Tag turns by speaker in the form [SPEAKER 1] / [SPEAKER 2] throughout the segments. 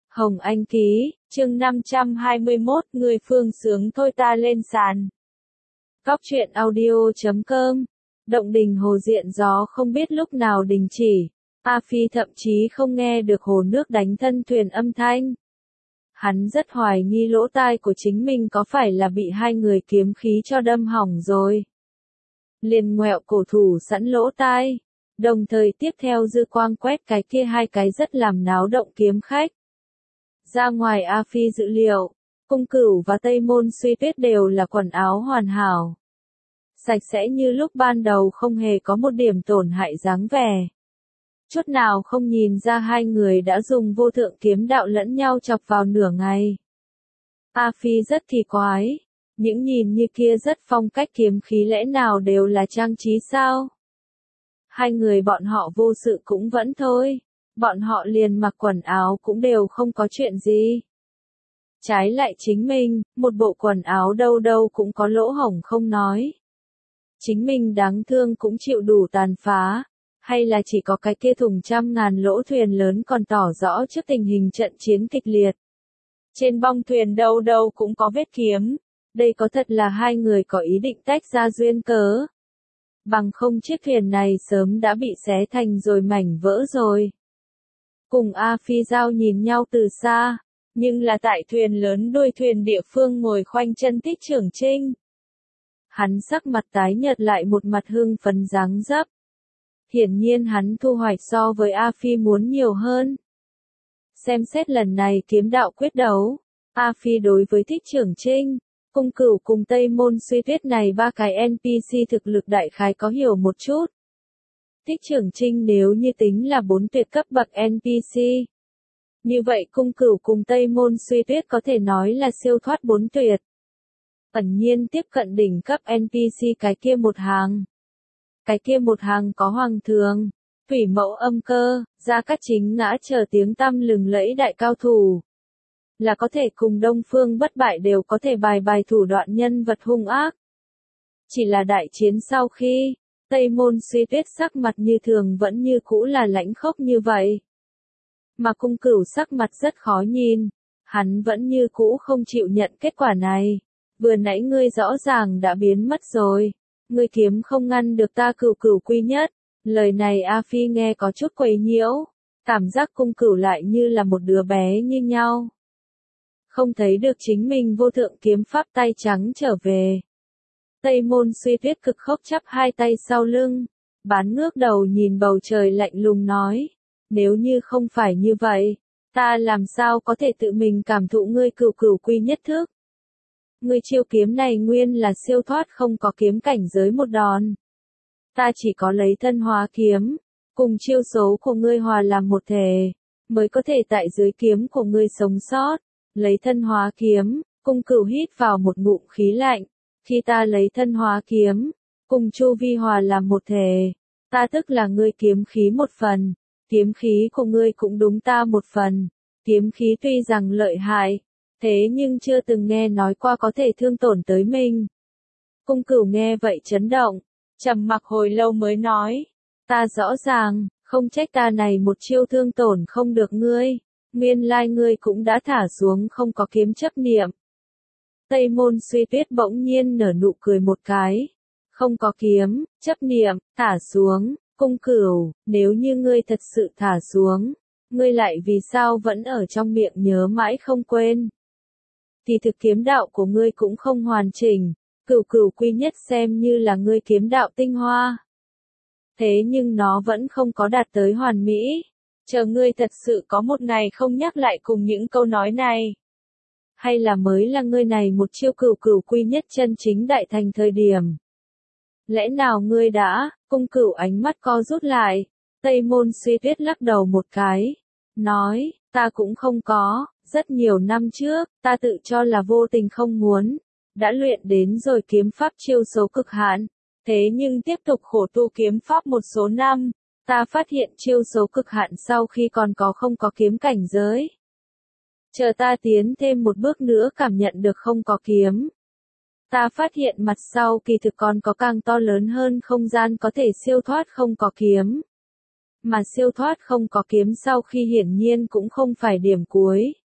[SPEAKER 1] Hồng Anh ký, chương 521, người phương sướng thôi ta lên sàn. Cóc truyện audio.com. Động đình hồ diện gió không biết lúc nào đình chỉ. A Phi thậm chí không nghe được hồ nước đánh thân thuyền âm thanh. Hắn rất hoài nghi lỗ tai của chính mình có phải là bị hai người kiếm khí cho đâm hỏng rồi. Liền ngoẹo cổ thủ sẵn lỗ tai. Đồng thời tiếp theo dư quang quét cái kia hai cái rất làm náo động kiếm khách. Ra ngoài A Phi dự liệu, Cung Cửu và Tây Môn Suy Tuyết đều là quần áo hoàn hảo. Sạch sẽ như lúc ban đầu, không hề có một điểm tổn hại dáng vẻ. Chút nào không nhìn ra hai người đã dùng vô thượng kiếm đạo lẫn nhau chọc vào nửa ngày. A Phi rất kỳ quái, những nhìn như kia rất phong cách kiếm khí lẽ nào đều là trang trí sao? Hai người bọn họ vô sự cũng vẫn thôi. Bọn họ liền mặc quần áo cũng đều không có chuyện gì. Trái lại chính mình, một bộ quần áo đâu đâu cũng có lỗ hổng không nói. Chính mình đáng thương cũng chịu đủ tàn phá, hay là chỉ có cái kia thùng trăm ngàn lỗ thuyền lớn còn tỏ rõ trước tình hình trận chiến kịch liệt. Trên bong thuyền đâu đâu cũng có vết kiếm, đây có thật là hai người có ý định tách ra duyên cớ. Bằng không chiếc thuyền này sớm đã bị xé thành rồi mảnh vỡ rồi. Cùng A Phi Giao nhìn nhau từ xa, nhưng là tại thuyền lớn đuôi thuyền địa phương ngồi khoanh chân Thích Trưởng Trinh. Hắn sắc mặt tái nhợt lại một mặt hưng phấn dáng dấp. Hiển nhiên hắn thu hoạch so với A Phi muốn nhiều hơn. Xem xét lần này kiếm đạo quyết đấu, A Phi đối với Thích Trưởng Trinh, Cung Cửu cùng Tây Môn Suy Tuyết này ba cái NPC thực lực đại khái có hiểu một chút. Thích Trưởng Trinh nếu như tính là 4 tuyệt cấp bậc NPC. Như vậy Cung Cửu cùng Tây Môn Suy Tuyết có thể nói là siêu thoát 4 tuyệt. Ẩn nhiên tiếp cận đỉnh cấp NPC cái kia một hàng. Cái kia một hàng có Hoàng Thường, Thủy Mẫu Âm Cơ, Gia Cát Chính Ngã chờ tiếng tăm lừng lẫy đại cao thủ. Là có thể cùng Đông Phương Bất Bại đều có thể bài thủ đoạn nhân vật hung ác. Chỉ là đại chiến sau khi, Tây Môn Suy Tuyết sắc mặt như thường vẫn như cũ là lãnh khốc như vậy. Mà Cung Cửu sắc mặt rất khó nhìn, hắn vẫn như cũ không chịu nhận kết quả này. Vừa nãy ngươi rõ ràng đã biến mất rồi, ngươi kiếm không ngăn được ta Cửu Cửu quy nhất. Lời này A Phi nghe có chút quấy nhiễu, cảm giác Cung Cửu lại như là một đứa bé như nhau. Không thấy được chính mình vô thượng kiếm pháp tay trắng trở về. Tây Môn Suy Tuyết cực khốc chắp hai tay sau lưng, bán ngước đầu nhìn bầu trời lạnh lùng nói, nếu như không phải như vậy, ta làm sao có thể tự mình cảm thụ ngươi Cửu Cửu quy nhất thức. Ngươi chiêu kiếm này nguyên là siêu thoát không có kiếm cảnh giới một đòn. Ta chỉ có lấy thân hóa kiếm, cùng chiêu số của ngươi hòa làm một thể, mới có thể tại dưới kiếm của ngươi sống sót. Lấy thân hóa kiếm, Cung Cửu hít vào một ngụm khí lạnh. Khi ta lấy thân hóa kiếm, cùng chu vi hòa làm một thể, ta tức là ngươi kiếm khí một phần, kiếm khí của ngươi cũng đúng ta một phần. Kiếm khí tuy rằng lợi hại, thế nhưng chưa từng nghe nói qua có thể thương tổn tới mình. Cung Cửu nghe vậy chấn động, trầm mặc hồi lâu mới nói, ta rõ ràng, không trách ta này một chiêu thương tổn không được ngươi, nguyên lai ngươi cũng đã thả xuống không có kiếm chấp niệm. Tây Môn Suy Tuyết bỗng nhiên nở nụ cười một cái. Không có kiếm, chấp niệm, thả xuống, Cung Cửu, nếu như ngươi thật sự thả xuống, ngươi lại vì sao vẫn ở trong miệng nhớ mãi không quên. Thì thực kiếm đạo của ngươi cũng không hoàn chỉnh, Cửu Cửu quy nhất xem như là ngươi kiếm đạo tinh hoa. Thế nhưng nó vẫn không có đạt tới hoàn mỹ. Chờ ngươi thật sự có một ngày không nhắc lại cùng những câu nói này. Hay là mới là ngươi này một chiêu Cửu Cửu quy nhất chân chính đại thành thời điểm. Lẽ nào ngươi đã, Cung Cửu ánh mắt co rút lại, Tây Môn Suy Tuyết lắc đầu một cái, nói, ta cũng không có, rất nhiều năm trước, ta tự cho là vô tình không muốn, đã luyện đến rồi kiếm pháp chiêu số cực hạn, thế nhưng tiếp tục khổ tu kiếm pháp một số năm, ta phát hiện chiêu số cực hạn sau khi còn có không có kiếm cảnh giới. Chờ ta tiến thêm một bước nữa cảm nhận được không có kiếm. Ta phát hiện mặt sau kỳ thực còn có càng to lớn hơn không gian có thể siêu thoát không có kiếm. Mà siêu thoát không có kiếm sau khi hiển nhiên cũng không phải điểm cuối.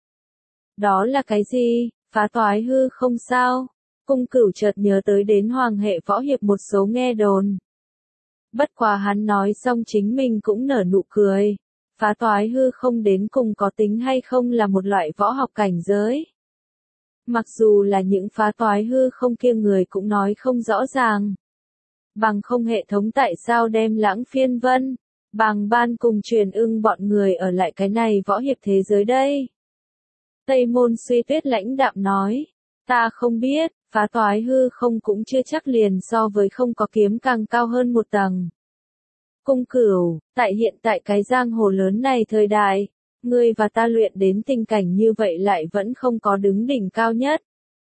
[SPEAKER 1] Đó là cái gì? Phá toái hư không sao? Cung Cửu chợt nhớ tới đến Hoàng hệ võ hiệp một số nghe đồn. Bất quá hắn nói xong chính mình cũng nở nụ cười. Phá toái hư không đến cùng có tính hay không là một loại võ học cảnh giới. Mặc dù là những phá toái hư không kia người cũng nói không rõ ràng. Bằng không hệ thống tại sao đem Lãng Phiên Vân, Bàng Ban cùng Truyền Ưng bọn người ở lại cái này võ hiệp thế giới đây? Tây Môn Suy Tuyết lãnh đạm nói, ta không biết, phá toái hư không cũng chưa chắc liền so với không có kiếm càng cao hơn một tầng. Cung Cửu, tại hiện tại cái giang hồ lớn này thời đại, ngươi và ta luyện đến tình cảnh như vậy lại vẫn không có đứng đỉnh cao nhất.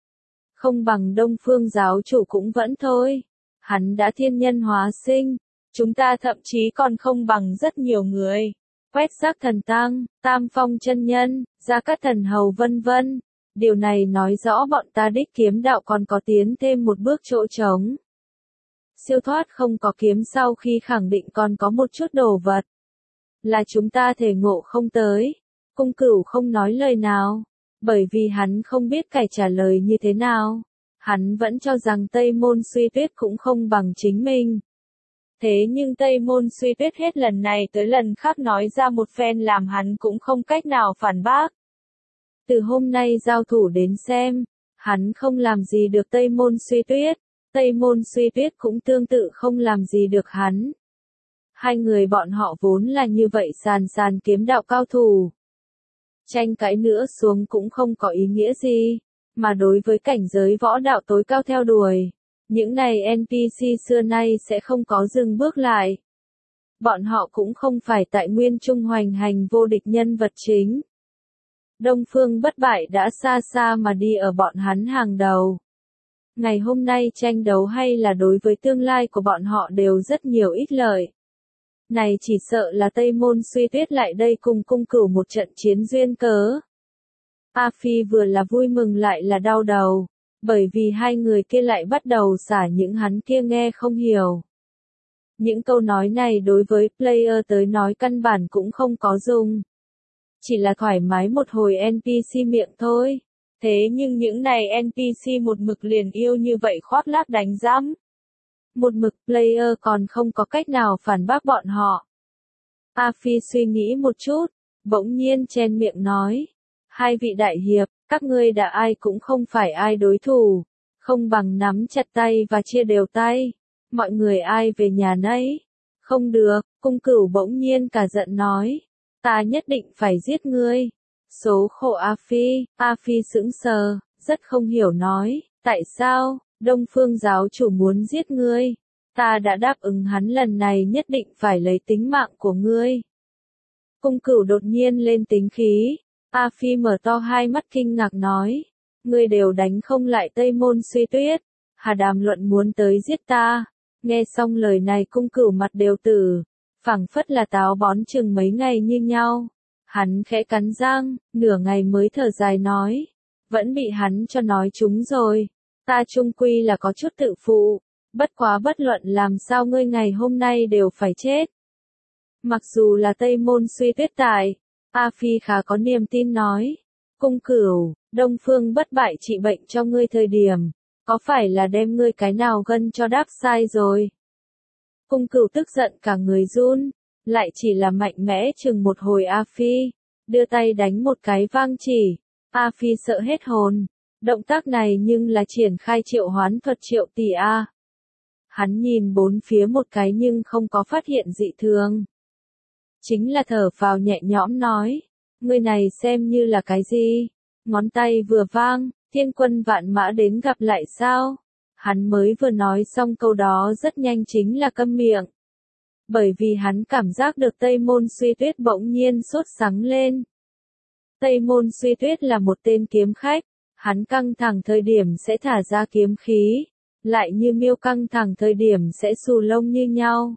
[SPEAKER 1] Không bằng Đông Phương giáo chủ cũng vẫn thôi. Hắn đã thiên nhân hóa sinh, chúng ta thậm chí còn không bằng rất nhiều người. Quét xác thần tăng, Tam Phong chân nhân, Gia Cát Thần hầu vân vân. Điều này nói rõ bọn ta đích kiếm đạo còn có tiến thêm một bước chỗ trống. Siêu thoát không có kiếm sau khi khẳng định còn có một chút đồ vật. Là chúng ta thể ngộ không tới. Cung Cửu không nói lời nào, bởi vì hắn không biết phải trả lời như thế nào. Hắn vẫn cho rằng Tây Môn Suy Tuyết cũng không bằng chính mình. Thế nhưng Tây Môn Suy Tuyết hết lần này tới lần khác nói ra một phen làm hắn cũng không cách nào phản bác. Từ hôm nay giao thủ đến xem, hắn không làm gì được Tây Môn Suy Tuyết, Tây Môn Suy Tuyết cũng tương tự không làm gì được hắn. Hai người bọn họ vốn là như vậy sàn kiếm đạo cao thủ. Tranh cãi nữa xuống cũng không có ý nghĩa gì, mà đối với cảnh giới võ đạo tối cao theo đuổi, những này NPC xưa nay sẽ không có dừng bước lại. Bọn họ cũng không phải tại nguyên trung hoành hành vô địch nhân vật chính. Đông Phương Bất Bại đã xa xa mà đi ở bọn hắn hàng đầu. Ngày hôm nay tranh đấu hay là đối với tương lai của bọn họ đều rất nhiều ích lợi. Này chỉ sợ là Tây Môn Suy Tuyết lại đây cùng Cung Cửu một trận chiến duyên cớ. A Phi vừa là vui mừng lại là đau đầu, bởi vì hai người kia lại bắt đầu xả những hắn kia nghe không hiểu. Những câu nói này đối với player tới nói căn bản cũng không có dùng. Chỉ là thoải mái một hồi NPC miệng thôi. Thế nhưng những này NPC một mực liền yêu như vậy khoác lác đánh giám. Một mực player còn không có cách nào phản bác bọn họ. A Phi suy nghĩ một chút, bỗng nhiên chen miệng nói. Hai vị đại hiệp, các ngươi đã ai cũng không phải ai đối thủ. Không bằng nắm chặt tay và chia đều tay. Mọi người ai về nhà nấy. Không được, Cung Cửu bỗng nhiên cả giận nói. Ta nhất định phải giết ngươi. Số khổ A Phi sững sờ, rất không hiểu nói. Tại sao, Đông Phương giáo chủ muốn giết ngươi? Ta đã đáp ứng hắn lần này nhất định phải lấy tính mạng của ngươi. Cung Cửu đột nhiên lên tính khí. A Phi mở to hai mắt kinh ngạc nói. Ngươi đều đánh không lại Tây Môn Suy Tuyết. Hà đàm luận muốn tới giết ta. Nghe xong lời này Cung Cửu mặt đều tử. Phảng phất là táo bón chừng mấy ngày như nhau. Hắn khẽ cắn răng, nửa ngày mới thở dài nói. Vẫn bị hắn cho nói trúng rồi. Ta chung quy là có chút tự phụ. Bất quá bất luận làm sao ngươi ngày hôm nay đều phải chết. Mặc dù là Tây Môn Suy Tuyết tại, A Phi khá có niềm tin nói. Cung Cửu, Đông Phương Bất Bại trị bệnh cho ngươi thời điểm. Có phải là đem ngươi cái nào gân cho đáp sai rồi? Cung Cửu tức giận cả người run. Lại chỉ là mạnh mẽ chừng một hồi A Phi. Đưa tay đánh một cái vang chỉ. A Phi sợ hết hồn. Động tác này nhưng là triển khai triệu hoán thuật triệu tỷ A. Hắn nhìn bốn phía một cái nhưng không có phát hiện dị thường. Chính là thở phào nhẹ nhõm nói. Người này xem như là cái gì? Ngón tay vừa vang, thiên quân vạn mã đến gặp lại sao? Hắn mới vừa nói xong câu đó rất nhanh chính là câm miệng. Bởi vì hắn cảm giác được Tây Môn Suy Tuyết bỗng nhiên sốt sắng lên. Tây Môn Suy Tuyết là một tên kiếm khách. Hắn căng thẳng thời điểm sẽ thả ra kiếm khí. Lại như miêu căng thẳng thời điểm sẽ xù lông như nhau.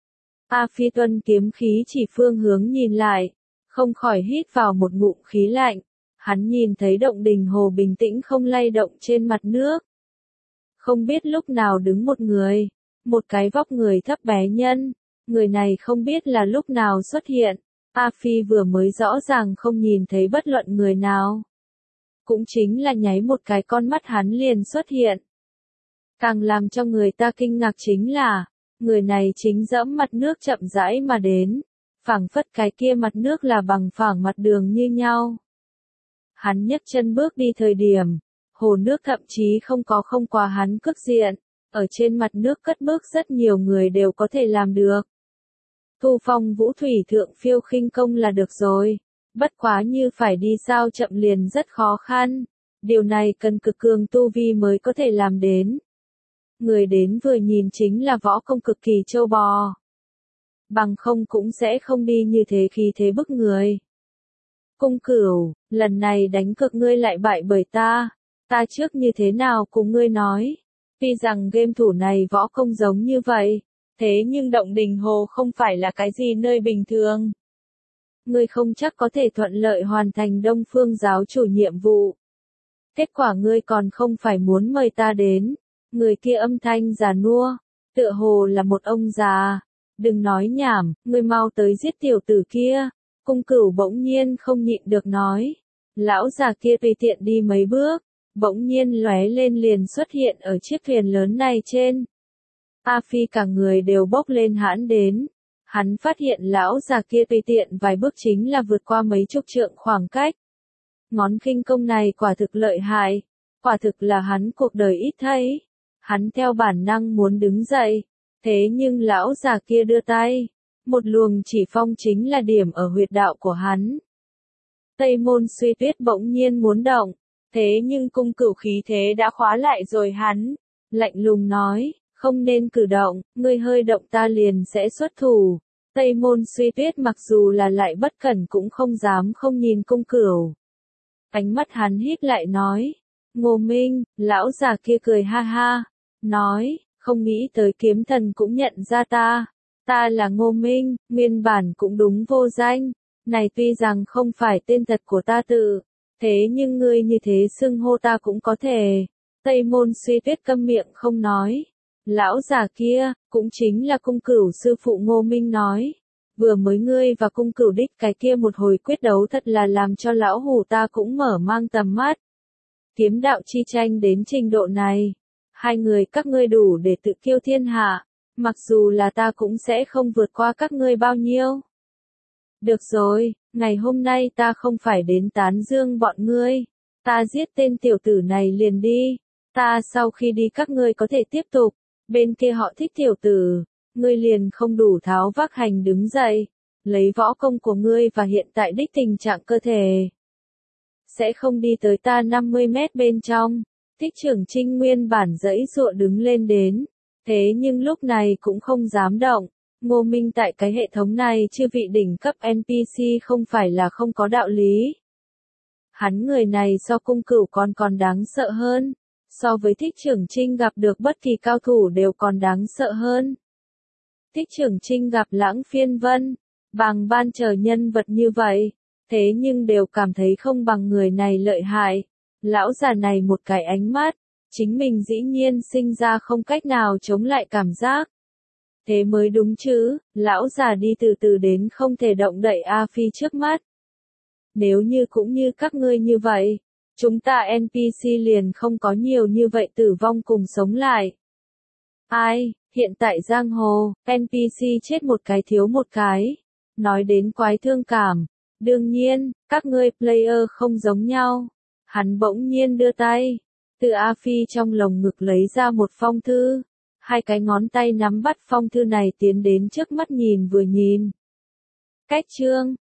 [SPEAKER 1] A Phi tuân kiếm khí chỉ phương hướng nhìn lại. Không khỏi hít vào một ngụm khí lạnh. Hắn nhìn thấy động đình hồ bình tĩnh không lay động trên mặt nước. Không biết lúc nào đứng một người. Một cái vóc người thấp bé nhân. Người này không biết là lúc nào xuất hiện. A Phi vừa mới rõ ràng không nhìn thấy bất luận người nào. cũng chính là nháy một cái con mắt hắn liền xuất hiện. Càng làm cho người ta kinh ngạc chính là, người này chính dẫm mặt nước chậm rãi mà đến, phảng phất cái kia mặt nước là bằng phẳng mặt đường như nhau. Hắn nhấc chân bước đi thời điểm, hồ nước thậm chí không qua hắn cước diện, ở trên mặt nước cất bước rất nhiều người đều có thể làm được. Thu phong vũ thủy thượng phiêu khinh công là được rồi, bất quá như phải đi sao chậm liền rất khó khăn, điều này cần cực cường tu vi mới có thể làm đến. Người đến vừa nhìn chính là võ công cực kỳ trâu bò. Bằng không cũng sẽ không đi như thế khí thế bức người. Cung Cửu, lần này đánh cược ngươi lại bại bởi ta trước như thế nào cùng ngươi nói. Tuy rằng game thủ này võ công giống như vậy, thế nhưng Động Đình Hồ không phải là cái gì nơi bình thường. Ngươi không chắc có thể thuận lợi hoàn thành Đông Phương giáo chủ nhiệm vụ. Kết quả ngươi còn không phải muốn mời ta đến. Người kia âm thanh già nua, tựa hồ là một ông già. Đừng nói nhảm, ngươi mau tới giết tiểu tử kia. Cung Cửu bỗng nhiên không nhịn được nói. Lão già kia tùy tiện đi mấy bước, bỗng nhiên lóe lên liền xuất hiện ở chiếc thuyền lớn này trên. A Phi cả người đều bốc lên hãn đến. Hắn phát hiện lão già kia tùy tiện vài bước chính là vượt qua mấy chục trượng khoảng cách. Ngón khinh công này quả thực lợi hại, quả thực là hắn cuộc đời ít thấy. Hắn theo bản năng muốn đứng dậy, thế nhưng lão già kia đưa tay, một luồng chỉ phong chính là điểm ở huyệt đạo của hắn. Tây Môn Suy Tuyết bỗng nhiên muốn động, thế nhưng Cung Cửu khí thế đã khóa lại rồi hắn, lạnh lùng nói, không nên cử động, ngươi hơi động ta liền sẽ xuất thủ. Tây Môn Suy Tuyết mặc dù là lại bất cẩn cũng không dám không nhìn Cung Cửu. Ánh mắt hắn híp lại nói, Ngô Minh, lão già kia cười ha ha, nói, không nghĩ tới kiếm thần cũng nhận ra ta là Ngô Minh, nguyên bản cũng đúng vô danh, này tuy rằng không phải tên thật của ta tự, thế nhưng ngươi như thế xưng hô ta cũng có thể. Tây Môn Suy Tuyết câm miệng không nói. Lão già kia, cũng chính là Cung Cửu sư phụ Ngô Minh nói, vừa mới ngươi và Cung Cửu đích cái kia một hồi quyết đấu thật là làm cho lão hủ ta cũng mở mang tầm mắt. Kiếm đạo chi tranh đến trình độ này, hai người các ngươi đủ để tự kiêu thiên hạ, mặc dù là ta cũng sẽ không vượt qua các ngươi bao nhiêu. Được rồi, ngày hôm nay ta không phải đến tán dương bọn ngươi, ta giết tên tiểu tử này liền đi, ta sau khi đi các ngươi có thể tiếp tục, bên kia họ thích tiểu tử, ngươi liền không đủ tháo vác hành đứng dậy, lấy võ công của ngươi và hiện tại đích tình trạng cơ thể. Sẽ không đi tới ta 50 mét bên trong. Thích Trưởng Trinh nguyên bản giãy giụa đứng lên đến, thế nhưng lúc này cũng không dám động. Ngô Minh tại cái hệ thống này chư vị đỉnh cấp NPC không phải là không có đạo lý. Hắn người này so Cung Cửu còn đáng sợ hơn, so với Thích Trưởng Trinh gặp được bất kỳ cao thủ đều còn đáng sợ hơn. Thích Trưởng Trinh gặp Lãng Phiên Vân, Bàng Ban chờ nhân vật như vậy, thế nhưng đều cảm thấy không bằng người này lợi hại. Lão già này một cái ánh mắt, chính mình dĩ nhiên sinh ra không cách nào chống lại cảm giác. Thế mới đúng chứ, lão già đi từ từ đến không thể động đậy A Phi trước mắt. Nếu như cũng như các ngươi như vậy, chúng ta NPC liền không có nhiều như vậy tử vong cùng sống lại. Ai, hiện tại giang hồ, NPC chết một cái thiếu một cái. Nói đến quái thương cảm, đương nhiên, các ngươi player không giống nhau. Hắn bỗng nhiên đưa tay, từ A Phi trong lồng ngực lấy ra một phong thư. Hai cái ngón tay nắm bắt phong thư này tiến đến trước mắt nhìn vừa nhìn. Cách chương